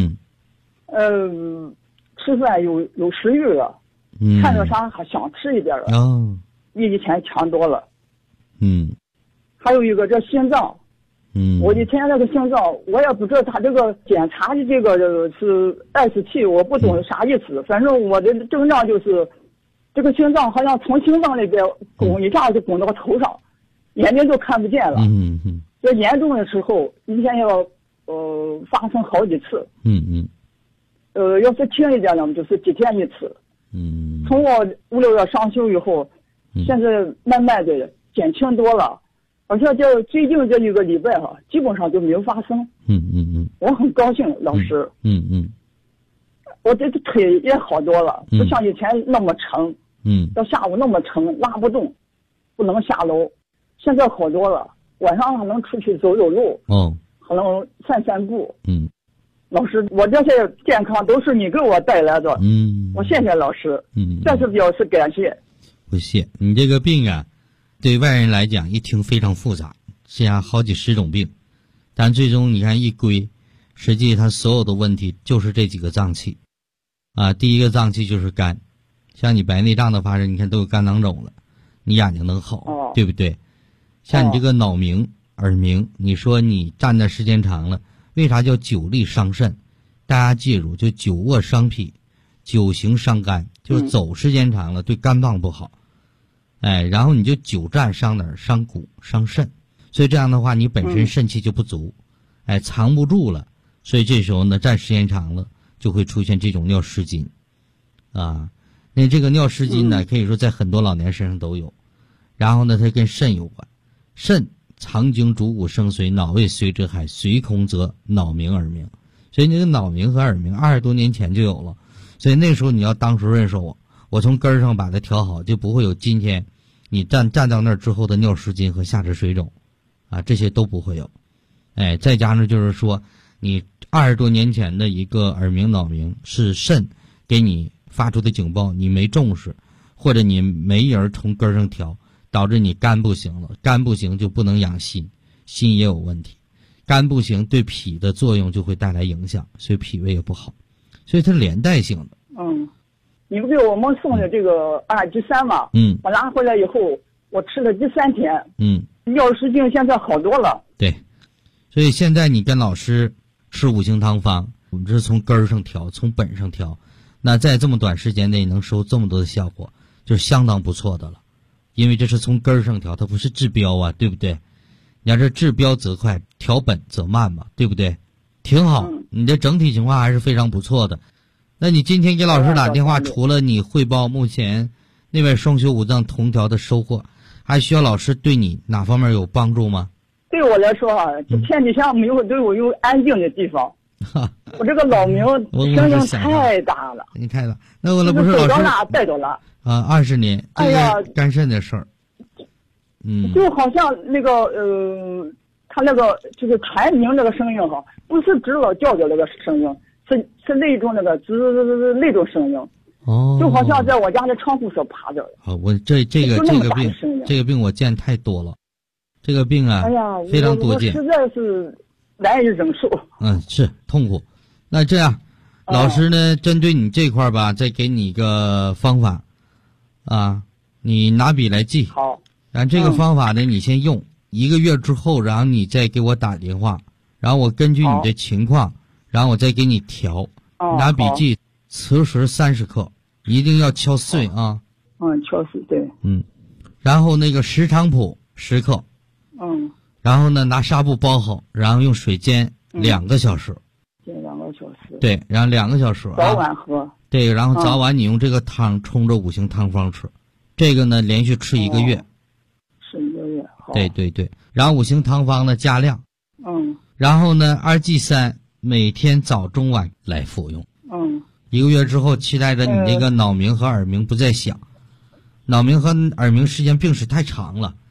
吃饭有食欲了，看着啥还想吃一点了，比以前强多了。还有一个这心脏，我以前那个心脏我也不知道他这个检查的这个是27，我不懂啥意思，反正我的症状就是这个心脏好像从心脏那边拱一下就拱到头上，眼睛就看不见了。这严重的时候一天要发生好几次。要是轻一点呢，就是几天一次。从我5、6月上休以后，现在慢慢的减轻多了，而且这最近这一个礼拜基本上就没有发生。我很高兴，老师。我这腿也好多了，不像以前那么沉。到下午那么沉，拉不动，不能下楼。现在好多了，晚上还能出去走走路，还能散散步。老师，我这些健康都是你给我带来的。我谢谢老师。再次表示感谢。 不谢。你这个病啊，对外人来讲一听非常复杂，像好几十种病，但最终你看一归，实际它所有的问题就是这几个脏器。第一个脏器就是肝，像你白内障的发生，你看都有肝囊肿了，你眼睛能好，对不对？像你这个脑鸣、耳鸣，你说你站的时间长了，为啥叫久立伤肾？大家记住，就久卧伤脾，久行伤肝，就是走时间长了对肝脏不好。然后你就久站伤哪儿？伤骨、伤肾。所以这样的话，你本身肾气就不足，藏不住了。所以这时候呢，站时间长了，就会出现这种尿失禁。那这个尿失禁呢，可以说在很多老年身上都有。然后呢，它跟肾有关，肾藏精主骨生髓，脑胃随之海，髓空则脑鸣耳鸣。所以那个脑鸣和耳鸣20多年前就有了，所以那时候你要当时认识我从根儿上把它调好，就不会有今天你站到那儿之后的尿失禁和下肢水肿，这些都不会有。再加上就是说你20多年前的一个耳鸣脑鸣是肾给你发出的警报，你没重视，或者你没人从根儿上调，导致你肝不行了，肝不行就不能养心，心也有问题，肝不行对脾的作用就会带来影响，所以脾胃也不好，所以它是连带性的。 你不给我们送的这个2G3嘛？我拿回来以后，我吃了第3天，尿失禁现在好多了。 对，所以现在你跟老师吃5行汤方，我们这是从根儿上调，从本上调，那在这么短时间内能收这么多的效果，就是相当不错的了。因为这是从根儿上调，它不是治标啊，对不对？你要是治标则快，调本则慢嘛，对不对？挺好，你的整体情况还是非常不错的。那你今天给老师打电话，除了你汇报目前那边双修5脏同调的收获，还需要老师对你哪方面有帮助吗？ 对我来说这天底下没有对我有安静的地方。我这个脑鸣声音太大了。 你太大，那我不是老师走到哪带到哪。 20年，这是肝肾的事儿。 就好像那个他那个就是传鸣这个声音不是指老叫的那个声音，是那种那个那种声音。就好像在我家的窗户上爬着。 我这个病我见太多了，这个病非常多见， 我实在是难以忍受。 是痛苦。那这样，老师呢，针对你这块吧，再给你一个方法，你拿笔来记。 好。 然后这个方法呢，你先用1个月之后，然后你再给我打电话，然后我根据你的情况，然后我再给你调。拿笔记，磁石30克，一定要敲碎啊。 敲碎，对。 然后那个石菖蒲10克。然后呢，拿纱布包好，然后用水煎2个小时。 煎2个小时。 对，然后2个小时。 早晚喝。 对，然后早晚你用这个汤冲着5行汤方吃，这个呢连续吃1个月。 吃1个月。好。 对，然后5行汤方呢加量。然后呢2G3每天早中晚来服用。1个月之后，期待着你那个脑鸣和耳鸣不再响。脑鸣和耳鸣时间病史太长了，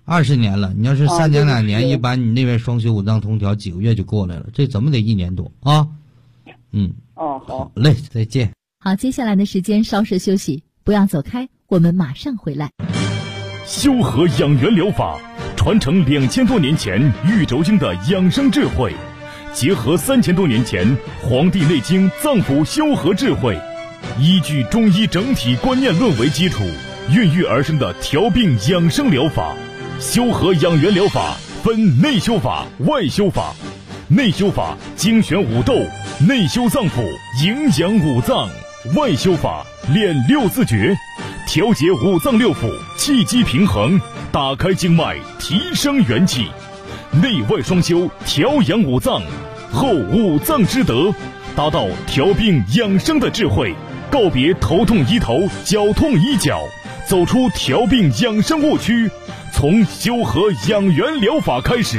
20年了，你要是3年2年，一般你那边双修5脏通调几个月就过来了，这怎么得1年多啊？好嘞，再见。 好，接下来的时间稍事休息，不要走开，我们马上回来。 修和养元疗法传承2000多年前玉轴经的养生智慧，结合3000多年前《黄帝内经》脏腑修和智慧，依据中医整体观念论为基础，孕育而生的调病养生疗法。修和养元疗法分内修法、外修法。内修法精选五斗，内修脏腑，营养五脏；外修法练6字诀，调节五脏六腑，气机平衡，打开经脉，提升元气。内外双修，调养五脏，后五脏之德，达到调病养生的智慧，告别头痛医头，脚痛医脚，走出调病养生误区，从修和养元疗法开始。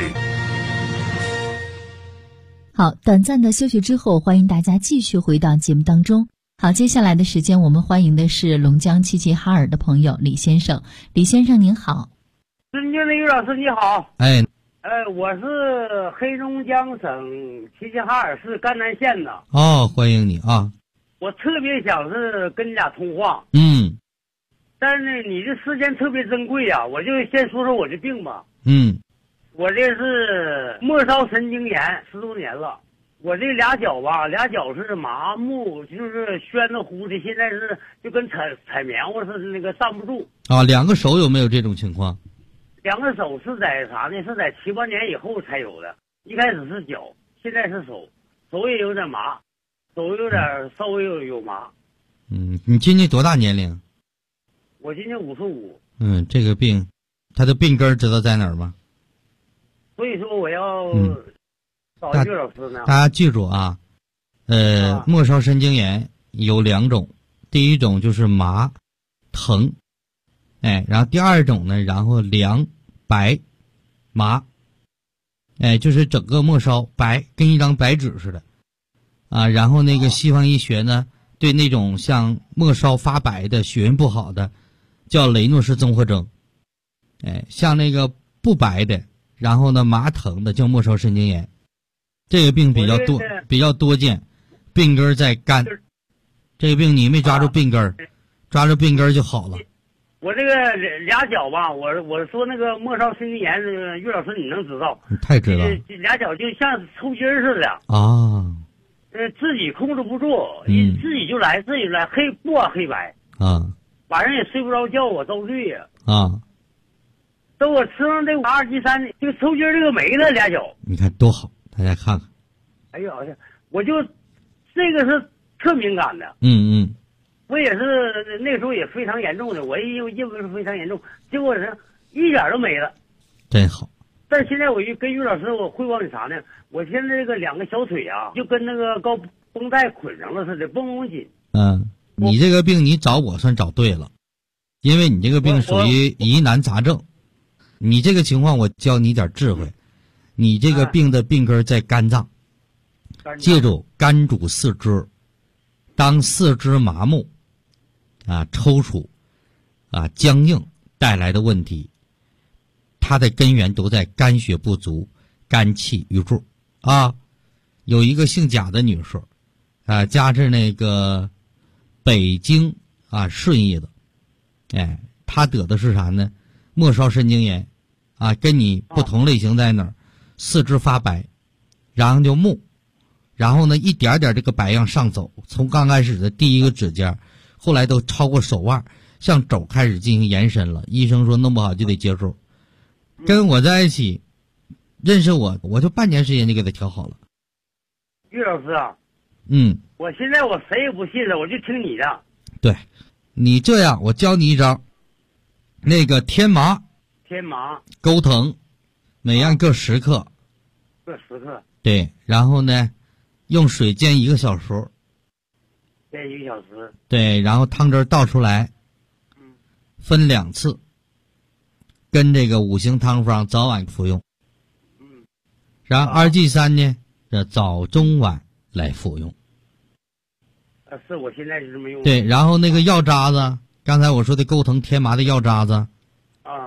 好，短暂的休息之后，欢迎大家继续回到节目当中。好，接下来的时间我们欢迎的是龙江齐齐哈尔的朋友李先生。李先生您好。 尊敬的于老师你好。我是黑龙江省齐齐哈尔市甘南县的。 欢迎你啊。 我特别想是跟你俩通话。但是呢，你这时间特别珍贵啊，我就先说说我这病吧。我这是末梢神经炎10多年了，我这俩脚是麻木，就是宣的呼的，现在是就跟踩棉花似的，那个站不住。 两个手有没有这种情况 ？2个手是在啥呢？是在7、8年以后才有的，一开始是脚，现在是手，手也有点麻，手有点稍微有麻。 你今年多大年龄？ 我今年55。 这个病，它的病根知道在哪儿吗？ 所以说我要找于老师呢。 大家记住啊，末梢神经炎有2种，第一种就是麻疼，然后第2种呢，然后凉白麻，就是整个末梢白，跟一张白纸似的啊。然后那个西方医学呢，对那种像末梢发白的、血运不好的，叫雷诺氏综合征。像那个不白的，然后呢麻疼的叫末梢神经炎。这个病比较多见，病根在肝。这个病你没抓住病根，抓住病根就好了。 我这个俩脚吧，我说那个末梢神经炎，于老师你能知道？ 你太知道。 俩脚就像抽筋似的啊。 自己控制不住，自己就来，不管黑白啊。 晚上也睡不着觉，我遭罪呀。等我吃上这阿尔济3，这个抽筋这个没了，俩脚。 你看多好，大家看看。 哎呀，我就这个是特敏感的。我也是那时候也非常严重的，我认为是非常严重，结果是一点都没了。 真好。 但是现在我跟于老师我汇报你啥呢？我现在这个2个小腿啊，就跟那个高绷带捆上了似的，绷绷紧。 你这个病你找我算找对了，因为你这个病属于疑难杂症。你这个情况我教你点智慧，你这个病的病根在肝脏，记住肝主四肢，当四肢麻木抽搐僵硬带来的问题，它的根源都在肝血不足、肝气郁住有一个姓贾的女士家是那个北京顺义的，她得的是啥呢？末梢神经炎跟你不同类型在哪儿？四肢发白，然后就木，然后呢一点点这个白样上走，从刚开始的第一个指尖，后来都超过手腕，向肘开始进行延伸了。医生说弄不好就得接受。跟我在一起认识我就半年时间就给他调好了。 于老师啊，我现在我谁也不信了，我就听你的。 对，你这样我教你一招，那个天麻钩藤，每样各10克。 各10克。 对，然后呢，用水煎1个小时。 煎1个小时。 对，然后汤汁倒出来，分2次，跟这个5行汤方早晚服用。然后阿尔济3呢，早中晚来服用。 是我现在就这么用。 对，然后那个药渣子，刚才我说的钩藤天麻的药渣子，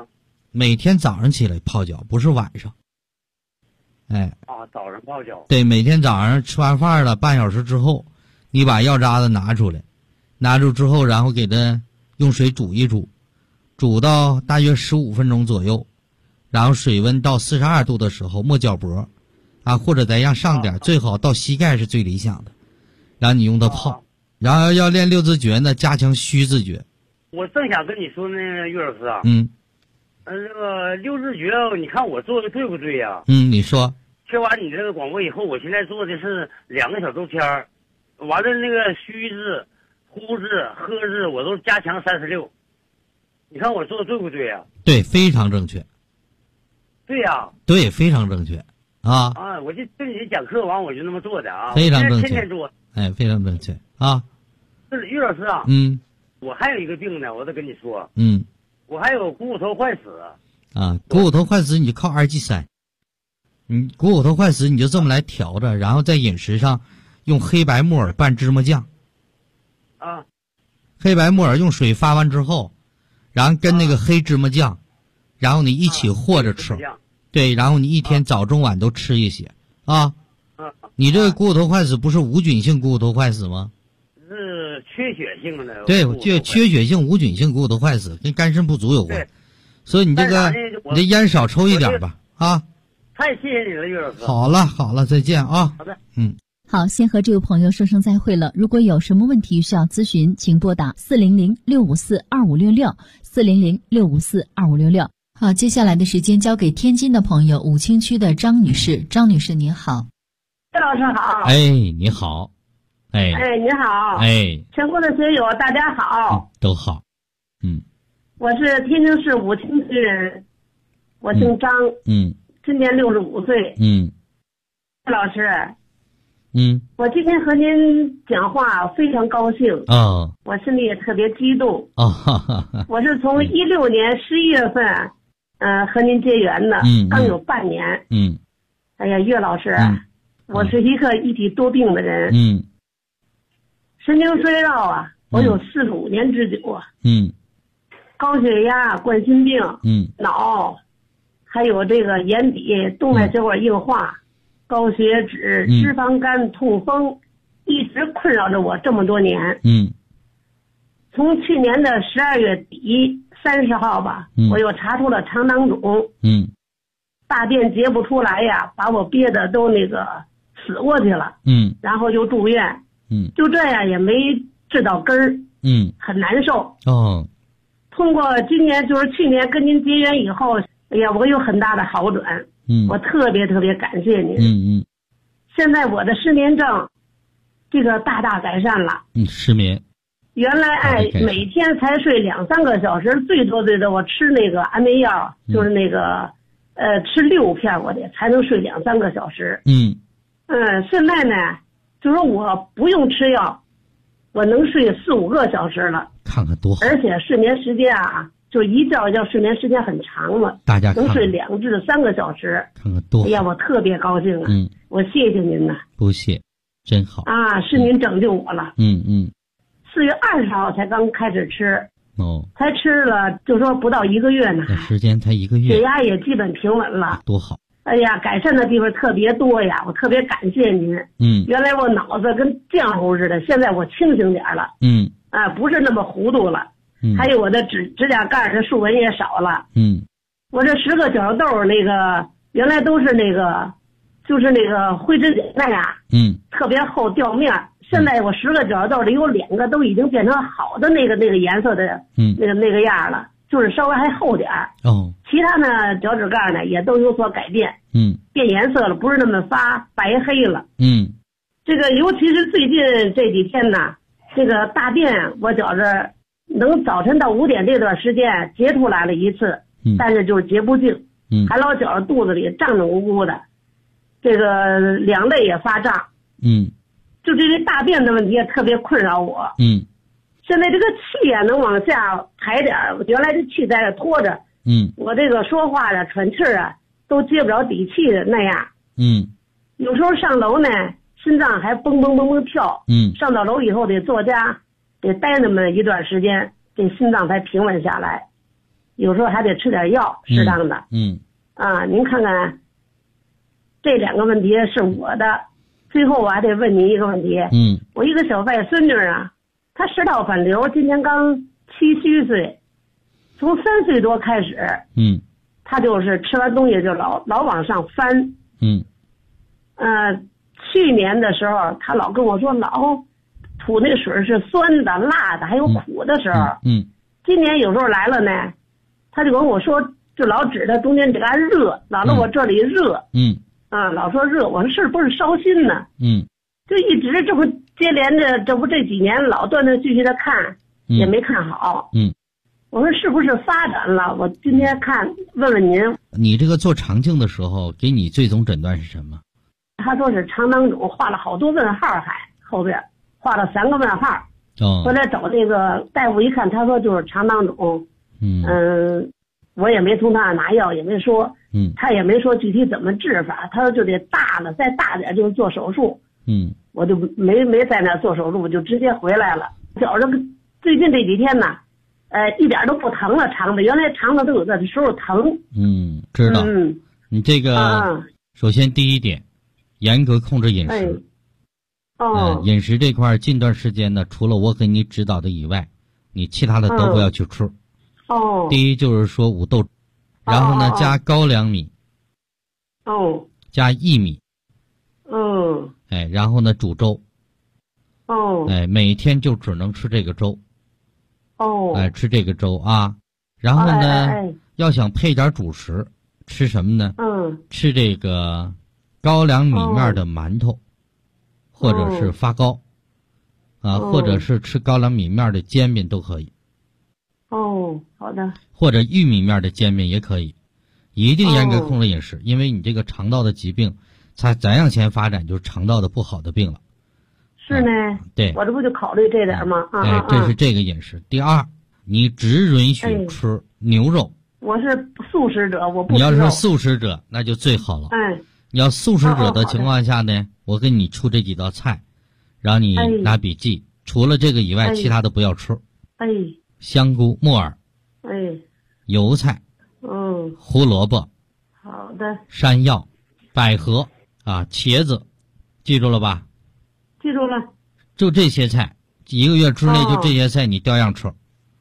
每天早上起来泡脚，不是晚上。哎， 早上泡脚。 对，每天早上吃完饭了，半小时之后，你把药渣子拿出来，拿出之后，然后给它用水煮一煮，煮到大约15分钟左右，然后水温到42度的时候没脚脖，或者再让上点，最好到膝盖是最理想的，然后你用它泡。然后要练六字诀呢，加强虚字诀。 我正想跟你说呢，岳老师啊。这个六字诀，你看我做的对不对呀？ 你说。 听完你这个广播以后，我现在做的是2个小周天儿，完了那个虚字、呼字、喝字，我都加强36。你看我做的对不对呀？ 对，非常正确。 对呀。 对，非常正确。 我就跟你讲课完，我就那么做的啊。 非常正确。 天天做。 哎，非常正确啊。 是岳老师啊。我还有一个病呢，我得跟你说。我还有股骨头坏死。 股骨头坏死你就靠2G3。股骨头坏死你就这么来调着，然后在饮食上用黑白木耳拌芝麻酱。黑白木耳用水发完之后，然后跟那个黑芝麻酱，然后你一起和着吃。对，然后你一天早中晚都吃一些你这个股骨头坏死不是无菌性股骨头坏死吗？ 是缺血性的。 对，缺血性无菌性股骨头坏死跟肝肾不足有关，所以你这个你这烟少抽一点吧太谢谢你了，岳老师。 好了，再见啊。 好的。 好，先和这位朋友说声再会了。如果有什么问题需要咨询，请拨打400-654-2566，400-654-2566。好，接下来的时间交给天津的朋友，武清区的张女士。张女士您好。 岳老师好。 你好。 你好。全国的学友大家好。 都好。 我是天津市武清区人，我姓张。今年65岁。岳老师。我今天和您讲话非常高兴。我心里也特别激动。我是从16年11月份，和您结缘的，刚有半年。哎呀，岳老师，我是一个一体多病的人。神经衰弱我有45年之久高血压、冠心病，脑，还有这个眼底动脉血管硬化，高血脂、脂肪肝、痛风，一直困扰着我这么多年。从去年的12月底30号吧，我又查出了肠囊肿。大便结不出来呀，把我憋得都那个死过去了。然后就住院。就这样也没治到根儿。很难受。通过今年就是去年跟您结缘以后，哎呀，我有很大的好转。我特别感谢您。现在我的失眠症这个大改善了。 失眠原来每天才睡2-3个小时，最多我吃那个安眠药，就是那个吃6片我得才能睡2-3个小时。现在呢就是我不用吃药，我能睡4-5个小时了。 看看多好。 而且睡眠时间就一觉睡眠时间很长了， 大家看能睡2至3个小时。 看看多好。 哎呀，我特别高兴我谢谢您不谢，真好是您拯救我了。4月20号才刚开始吃。才吃了就说不到1个月呢， 时间才1个月， 血压也基本平稳了。 多好。 哎呀，改善的地方特别多呀，我特别感谢您。原来我脑子跟浆糊似的，现在我清醒点了。不是那么糊涂了。还有我的指甲盖的竖纹也少了。我这10个角豆那个原来都是那个就是那个灰指甲那样。特别厚掉面，现在我10个角豆里有2个都已经变成好的那个颜色的那个样了，就是稍微还厚点其他呢脚趾盖呢也都有所改变。变颜色了，不是那么发白黑了。这个尤其是最近这几天呢，这个大便我觉着能早晨到5点这段时间结出来了一次，但是就是结不净。还老觉着肚子里胀胀鼓鼓的，这个两肋也发胀。就这些大便的问题也特别困扰我。现在这个气能往下排点，原来这气在这拖着。我这个说话喘气都接不着底气的那样。有时候上楼呢，心脏还蹦蹦蹦蹦跳。上到楼以后得坐家，得待那么一段时间，这心脏才平稳下来。 有时候还得吃点药，适当的。您看看，这2个问题是我的。最后我还得问您一个问题。我一个小外孙女啊，她食道反流，今年刚7虚岁，从3岁多开始，她就是吃完东西就老往上翻。去年的时候，她老跟我说老吐那水是酸的、辣的，还有苦的时候。今年有时候来了呢，她就跟我说，就老指着中间这嘎热，老让我这里热。老说热，我说是不是烧心呢？就一直这不接连着，这几年老断断续续的看，也没看好。我说是不是发展了？我今天问问您， 你这个做肠镜的时候，给你最终诊断是什么？ 他说是肠囊肿，画了好多问号，还后边画了3个问号。后来找这个大夫一看，他说就是肠囊肿。我也没从他那拿药，也没说。他也没说具体怎么治法，他说就得大了，再大点就做手术。我就没在那做手术，我就直接回来了。觉着最近这几天呢，一点都不疼了，肠子原来肠子都有的时候疼。 知道。你这个首先第一点，严格控制饮食。饮食这块近段时间呢，除了我给你指导的以外，你其他的都不要去吃。第一就是说五豆，然后呢加高粱米，加薏米，然后呢煮粥，每天就只能吃这个粥，吃这个粥啊，然后呢要想配点主食，吃什么呢？吃这个高粱米面的馒头，或者是发糕，或者是吃高粱米面的煎饼都可以。 好的。 或者玉米面的煎饼也可以，一定严格控制饮食，因为你这个肠道的疾病，它再向前发展就是肠道的不好的病了。 是呢。 对。 我这不就考虑这点吗？ 这是这个饮食。第二，你只允许吃牛肉。 我是素食者，我不吃肉。 你要是素食者，那就最好了。你要素食者的情况下呢，我给你出这几道菜，让你拿笔记。除了这个以外，其他的不要吃。香菇、木耳，油菜，胡萝卜， 好的， 山药，百合啊，茄子，记住了吧？ 记住了。 就这些菜，1个月之内就这些菜你照样吃。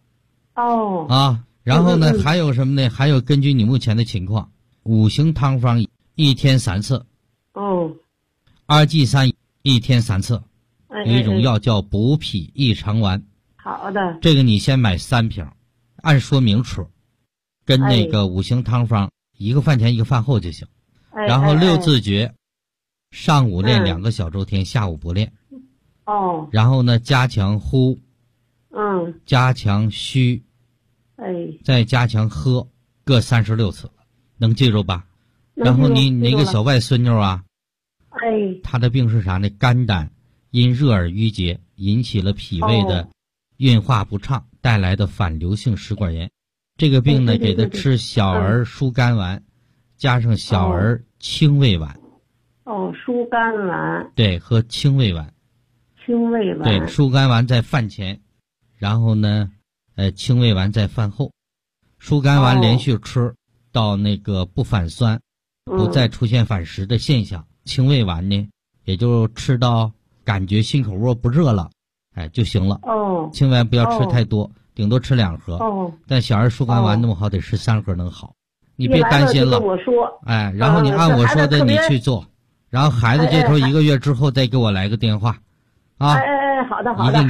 然后呢，还有什么呢？还有根据你目前的情况，5行汤方1天3次。2G3 1天3次。有一种药叫补脾益肠丸。 好的。 这个你先买3瓶，按说明吃，跟那个5行汤方1个饭前1个饭后就行。然后6字诀，上午练2个小周天，下午不练。然后呢，加强呼，加强虚，再加强喝，各36次，能记住吧？然后你那个小外孙女啊，她的病是啥呢？肝胆因热而淤结，引起了脾胃的运化不畅，带来的反流性食管炎。这个病呢，给她吃小儿疏肝丸，加上小儿清胃丸。 疏肝丸。对， 和清胃丸。 清胃丸。 对，疏肝丸在饭前，然后呢，清胃丸在饭后。疏肝丸连续吃到那个不反酸，不再出现反食的现象。清胃丸呢，也就吃到感觉心口窝不热了，就行了。清胃丸不要吃太多，顶多吃2盒。但小儿疏肝丸那么好，得吃3盒能好。你别担心了。 我说。 然后你按我说的你去做，然后孩子这头1个月之后再给我来个电话， 好的好的。